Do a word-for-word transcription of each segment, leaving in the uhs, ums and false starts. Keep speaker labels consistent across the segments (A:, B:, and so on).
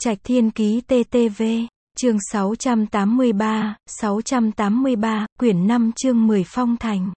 A: Trạch Thiên Ký tê tê vê, chương sáu trăm tám mươi ba, sáu trăm tám mươi ba, quyển năm chương mười Phong Thành.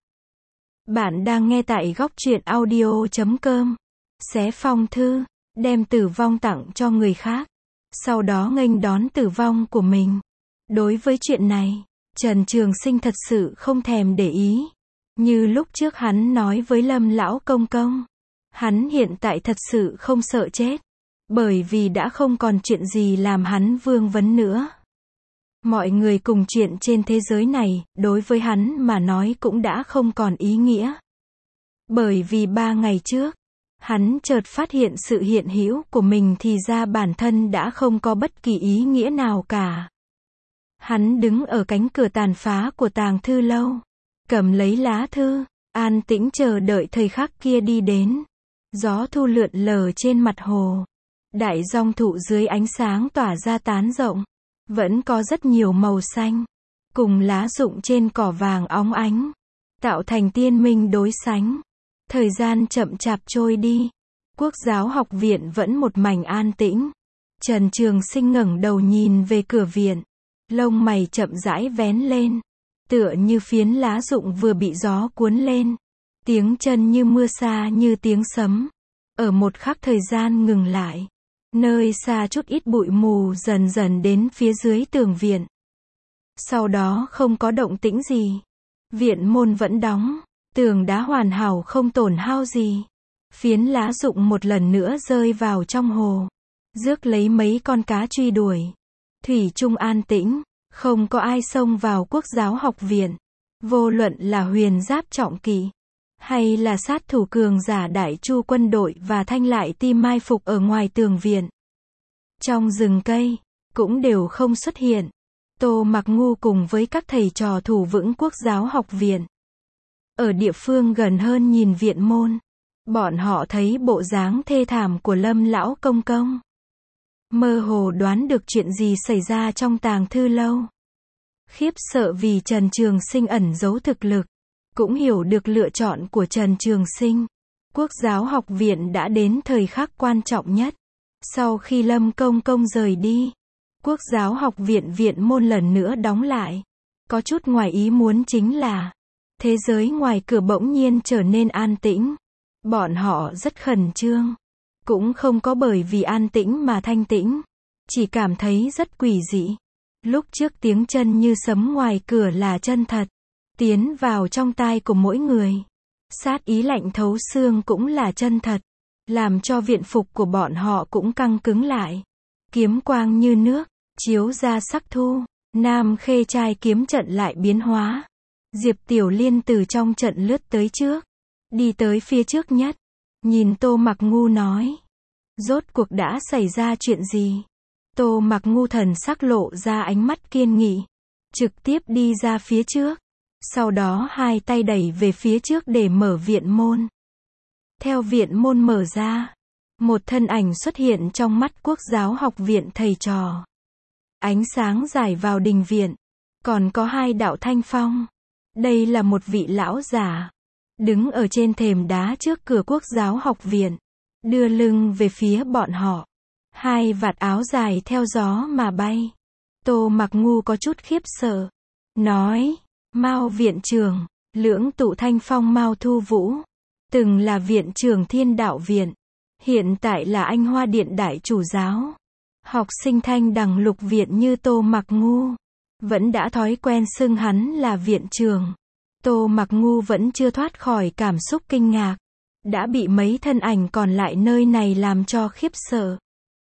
A: Bạn đang nghe tại góc truyện audio chấm com. Xé phong thư, đem tử vong tặng cho người khác, sau đó nghênh đón tử vong của mình. Đối với chuyện này, Trần Trường Sinh thật sự không thèm để ý. Như lúc trước hắn nói với Lâm lão công công, hắn hiện tại thật sự không sợ chết, bởi vì đã không còn chuyện gì làm hắn vương vấn nữa. Mọi người cùng chuyện trên thế giới này, đối với hắn mà nói cũng đã không còn ý nghĩa. Bởi vì ba ngày trước, hắn chợt phát hiện sự hiện hữu của mình thì ra bản thân đã không có bất kỳ ý nghĩa nào cả. Hắn đứng ở cánh cửa tàn phá của tàng thư lâu, cầm lấy lá thư, an tĩnh chờ đợi thời khắc kia đi đến. Gió thu lượn lờ trên mặt hồ. Đại dong thụ dưới ánh sáng tỏa ra tán rộng. Vẫn có rất nhiều màu xanh. Cùng lá rụng trên cỏ vàng óng ánh. Tạo thành tiên minh đối sánh. Thời gian chậm chạp trôi đi. Quốc giáo học viện vẫn một mảnh an tĩnh. Trần Trường Sinh ngẩng đầu nhìn về cửa viện. Lông mày chậm rãi vén lên. Tựa như phiến lá rụng vừa bị gió cuốn lên. Tiếng chân như mưa xa như tiếng sấm. Ở một khắc thời gian ngừng lại. Nơi xa chút ít bụi mù dần dần đến phía dưới tường viện. Sau đó không có động tĩnh gì. Viện môn vẫn đóng. Tường đá hoàn hảo không tổn hao gì. Phiến lá rụng một lần nữa rơi vào trong hồ. Rước lấy mấy con cá truy đuổi. Thủy chung an tĩnh. Không có ai xông vào quốc giáo học viện. Vô luận là huyền giáp trọng kỵ, hay là sát thủ cường giả đại chu quân đội và thanh lại ti mai phục ở ngoài tường viện. Trong rừng cây, cũng đều không xuất hiện. Tô Mặc Ngu cùng với các thầy trò thủ vững quốc giáo học viện. Ở địa phương gần hơn nhìn viện môn, bọn họ thấy bộ dáng thê thảm của Lâm lão công công. Mơ hồ đoán được chuyện gì xảy ra trong tàng thư lâu. Khiếp sợ vì Trần Trường Sinh ẩn giấu thực lực. Cũng hiểu được lựa chọn của Trần Trường Sinh. Quốc giáo học viện đã đến thời khắc quan trọng nhất. Sau khi Lâm công công rời đi, quốc giáo học viện viện môn lần nữa đóng lại. Có chút ngoài ý muốn chính là, thế giới ngoài cửa bỗng nhiên trở nên an tĩnh. Bọn họ rất khẩn trương. Cũng không có bởi vì an tĩnh mà thanh tĩnh. Chỉ cảm thấy rất quỷ dị. Lúc trước tiếng chân như sấm ngoài cửa là chân thật. Tiến vào trong tai của mỗi người. Sát ý lạnh thấu xương cũng là chân thật. Làm cho viện phục của bọn họ cũng căng cứng lại. Kiếm quang như nước, chiếu ra sắc thu. Nam Khê trai kiếm trận lại biến hóa. Diệp Tiểu Liên từ trong trận lướt tới trước. Đi tới phía trước nhất. Nhìn Tô Mặc Ngu nói. Rốt cuộc đã xảy ra chuyện gì? Tô Mặc Ngu thần sắc lộ ra ánh mắt kiên nghị. Trực tiếp đi ra phía trước. Sau đó hai tay đẩy về phía trước để mở viện môn. Theo viện môn mở ra, một thân ảnh xuất hiện trong mắt quốc giáo học viện thầy trò. Ánh sáng rải vào đình viện. Còn có hai đạo thanh phong. Đây là một vị lão giả. Đứng ở trên thềm đá trước cửa quốc giáo học viện. Đưa lưng về phía bọn họ. Hai vạt áo dài theo gió mà bay. Tô Mặc Ngu có chút khiếp sợ. Nói, Mao viện trưởng, Lưỡng Tụ Thanh Phong Mao Thu Vũ. Từng là viện trưởng Thiên Đạo Viện. Hiện tại là Anh Hoa Điện đại chủ giáo. Học sinh Thanh Đằng Lục Viện như Tô Mặc Ngu. Vẫn đã thói quen xưng hắn là viện trưởng. Tô Mặc Ngu vẫn chưa thoát khỏi cảm xúc kinh ngạc. Đã bị mấy thân ảnh còn lại nơi này làm cho khiếp sợ.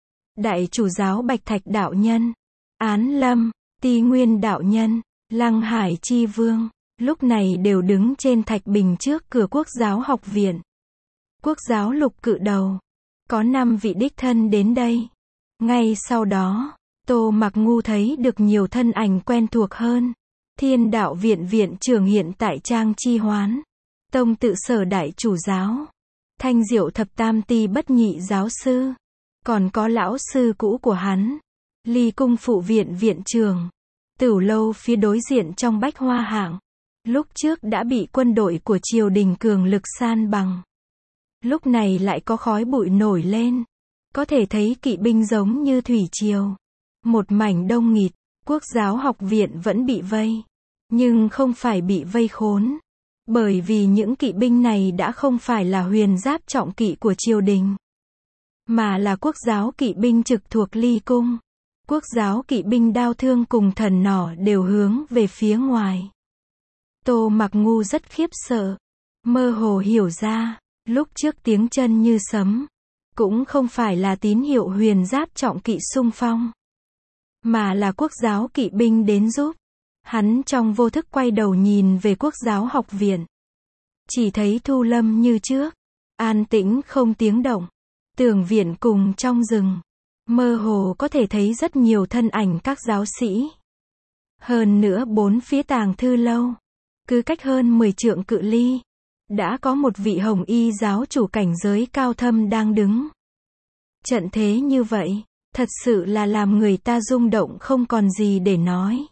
A: Đại chủ giáo Bạch Thạch đạo nhân, Án Lâm, Ti Nguyên đạo nhân, Lăng Hải chi vương, lúc này đều đứng trên thạch bình trước cửa quốc giáo học viện. Quốc giáo lục cự đầu, có năm vị đích thân đến đây. Ngay sau đó, Tô Mặc Ngu thấy được nhiều thân ảnh quen thuộc hơn. Thiên Đạo Viện viện trưởng hiện tại Trang Chi Hoán, Tông Tự Sở đại chủ giáo, Thanh Diệu Thập Tam Ti bất nhị giáo sư. Còn có lão sư cũ của hắn, Ly Cung phụ viện viện trưởng. Tửu lâu phía đối diện trong Bách Hoa hạng. Lúc trước đã bị quân đội của triều đình cường lực san bằng. Lúc này lại có khói bụi nổi lên. Có thể thấy kỵ binh giống như thủy triều. Một mảnh đông nghịt, Quốc giáo học viện vẫn bị vây. Nhưng không phải bị vây khốn. Bởi vì những kỵ binh này đã không phải là huyền giáp trọng kỵ của triều đình. Mà là quốc giáo kỵ binh trực thuộc Ly Cung. Quốc giáo kỵ binh đao thương cùng thần nỏ đều hướng về phía ngoài. Tô Mặc Ngu rất khiếp sợ. Mơ hồ hiểu ra, lúc trước tiếng chân như sấm. Cũng không phải là tín hiệu huyền giáp trọng kỵ xung phong. Mà là quốc giáo kỵ binh đến giúp. Hắn trong vô thức quay đầu nhìn về quốc giáo học viện. Chỉ thấy Thu Lâm như trước. An tĩnh không tiếng động. Tường viện cùng trong rừng. Mơ hồ có thể thấy rất nhiều thân ảnh các giáo sĩ. Hơn nữa bốn phía tàng thư lâu. Cứ cách hơn mười trượng cự ly. Đã có một vị hồng y giáo chủ cảnh giới cao thâm đang đứng. Trận thế như vậy, thật sự là làm người ta rung động không còn gì để nói.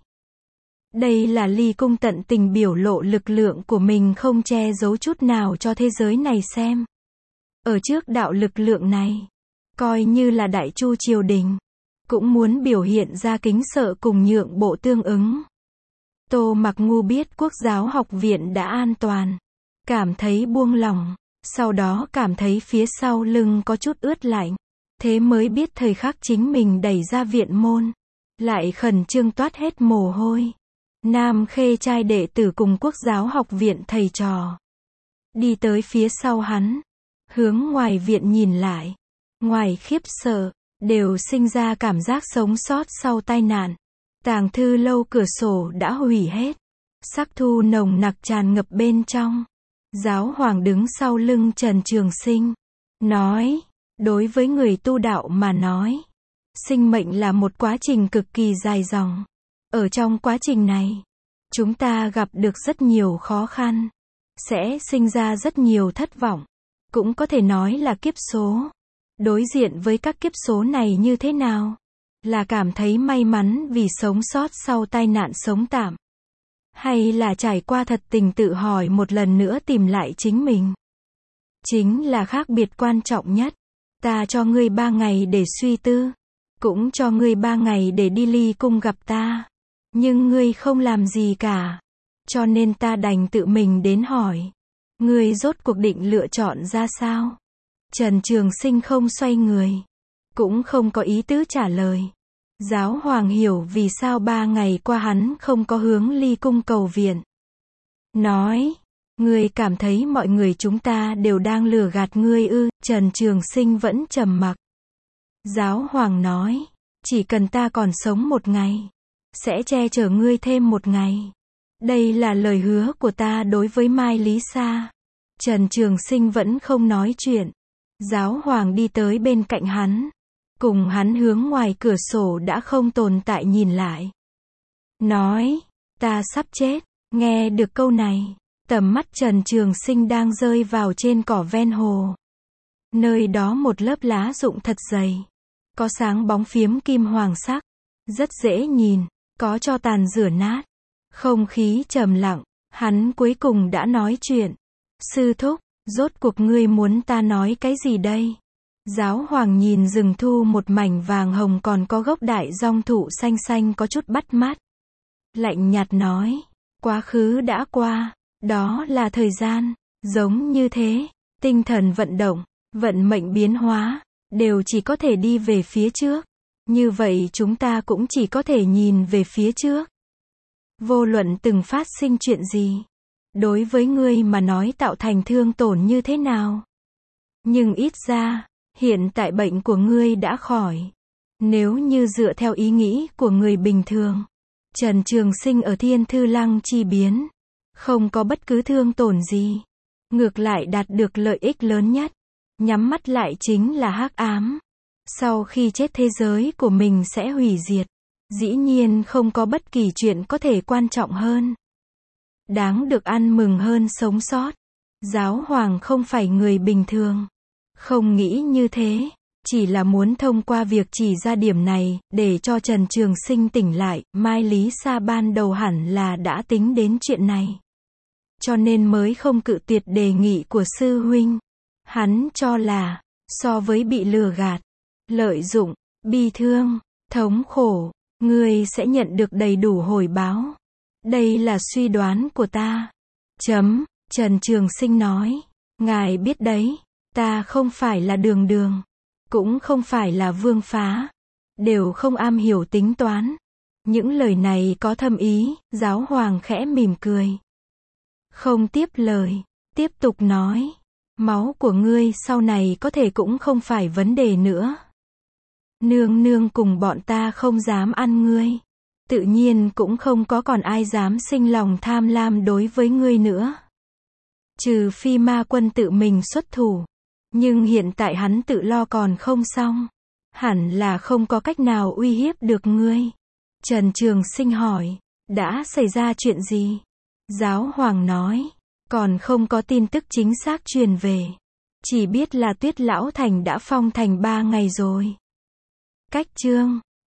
A: Đây là Ly Cung tận tình biểu lộ lực lượng của mình không che giấu chút nào cho thế giới này xem. Ở trước đạo lực lượng này, coi như là đại chu triều đình, cũng muốn biểu hiện ra kính sợ cùng nhượng bộ tương ứng. Tô Mặc Ngu biết quốc giáo học viện đã an toàn, cảm thấy buông lỏng, sau đó cảm thấy phía sau lưng có chút ướt lạnh, thế mới biết thời khắc chính mình đẩy ra viện môn, lại khẩn trương toát hết mồ hôi. Nam Khê trai đệ tử cùng quốc giáo học viện thầy trò, đi tới phía sau hắn, hướng ngoài viện nhìn lại, ngoài khiếp sợ, đều sinh ra cảm giác sống sót sau tai nạn. Tàng thư lâu cửa sổ đã hủy hết, sắc thu nồng nặc tràn ngập bên trong. Giáo hoàng đứng sau lưng Trần Trường Sinh, nói, đối với người tu đạo mà nói, sinh mệnh là một quá trình cực kỳ dài dòng. Ở trong quá trình này, chúng ta gặp được rất nhiều khó khăn, sẽ sinh ra rất nhiều thất vọng, cũng có thể nói là kiếp số. Đối diện với các kiếp số này như thế nào? Là cảm thấy may mắn vì sống sót sau tai nạn sống tạm? Hay là trải qua thật tình tự hỏi một lần nữa tìm lại chính mình? Chính là khác biệt quan trọng nhất. Ta cho ngươi ba ngày để suy tư, cũng cho ngươi ba ngày để đi Ly Cung gặp ta. Nhưng ngươi không làm gì cả. Cho nên ta đành tự mình đến hỏi. Ngươi rốt cuộc định lựa chọn ra sao? Trần Trường Sinh không xoay người, cũng không có ý tứ trả lời. Giáo hoàng hiểu vì sao ba ngày qua hắn không có hướng Ly Cung cầu viện. Nói, ngươi cảm thấy mọi người chúng ta đều đang lừa gạt ngươi ư? Trần Trường Sinh vẫn trầm mặc. Giáo hoàng nói, chỉ cần ta còn sống một ngày, sẽ che chở ngươi thêm một ngày. Đây là lời hứa của ta đối với Mai Lý Sa. Trần Trường Sinh vẫn không nói chuyện. Giáo hoàng đi tới bên cạnh hắn, cùng hắn hướng ngoài cửa sổ đã không tồn tại nhìn lại. Nói, ta sắp chết. Nghe được câu này, tầm mắt Trần Trường Sinh đang rơi vào trên cỏ ven hồ. Nơi đó một lớp lá rụng thật dày, có sáng bóng phiếm kim hoàng sắc, rất dễ nhìn, có tro tàn rửa nát. Không khí trầm lặng, hắn cuối cùng đã nói chuyện. Sư thúc, rốt cuộc ngươi muốn ta nói cái gì đây? Giáo hoàng nhìn rừng thu một mảnh vàng hồng còn có gốc đại dong thụ xanh xanh có chút bắt mắt. Lạnh nhạt nói, quá khứ đã qua, đó là thời gian, giống như thế, tinh thần vận động, vận mệnh biến hóa, đều chỉ có thể đi về phía trước. Như vậy chúng ta cũng chỉ có thể nhìn về phía trước. Vô luận từng phát sinh chuyện gì, đối với ngươi mà nói tạo thành thương tổn như thế nào. Nhưng ít ra, hiện tại bệnh của ngươi đã khỏi. Nếu như dựa theo ý nghĩ của người bình thường, Trần Trường Sinh ở Thiên Thư Lăng chi biến, không có bất cứ thương tổn gì. Ngược lại đạt được lợi ích lớn nhất. Nhắm mắt lại chính là hắc ám. Sau khi chết thế giới của mình sẽ hủy diệt. Dĩ nhiên không có bất kỳ chuyện có thể quan trọng hơn. Đáng được ăn mừng hơn sống sót. Giáo hoàng không phải người bình thường. Không nghĩ như thế. Chỉ là muốn thông qua việc chỉ ra điểm này, để cho Trần Trường Sinh tỉnh lại. Mai Lý Sa ban đầu hẳn là đã tính đến chuyện này. Cho nên mới không cự tuyệt đề nghị của sư huynh. Hắn cho là, so với bị lừa gạt, lợi dụng, bi thương, thống khổ, ngươi sẽ nhận được đầy đủ hồi báo. Đây là suy đoán của ta. Chấm, Trần Trường Sinh nói. Ngài biết đấy, ta không phải là Đường Đường, cũng không phải là Vương Phá, đều không am hiểu tính toán. Những lời này có thâm ý, giáo hoàng khẽ mỉm cười. Không tiếp lời, tiếp tục nói. Máu của ngươi sau này có thể cũng không phải vấn đề nữa. Nương nương cùng bọn ta không dám ăn ngươi. Tự nhiên cũng không có còn ai dám sinh lòng tham lam đối với ngươi nữa. Trừ phi ma quân tự mình xuất thủ. Nhưng hiện tại hắn tự lo còn không xong. Hẳn là không có cách nào uy hiếp được ngươi. Trần Trường Sinh hỏi. Đã xảy ra chuyện gì? Giáo hoàng nói. Còn không có tin tức chính xác truyền về. Chỉ biết là Tuyết Lão Thành đã phong thành ba ngày rồi. Cách chương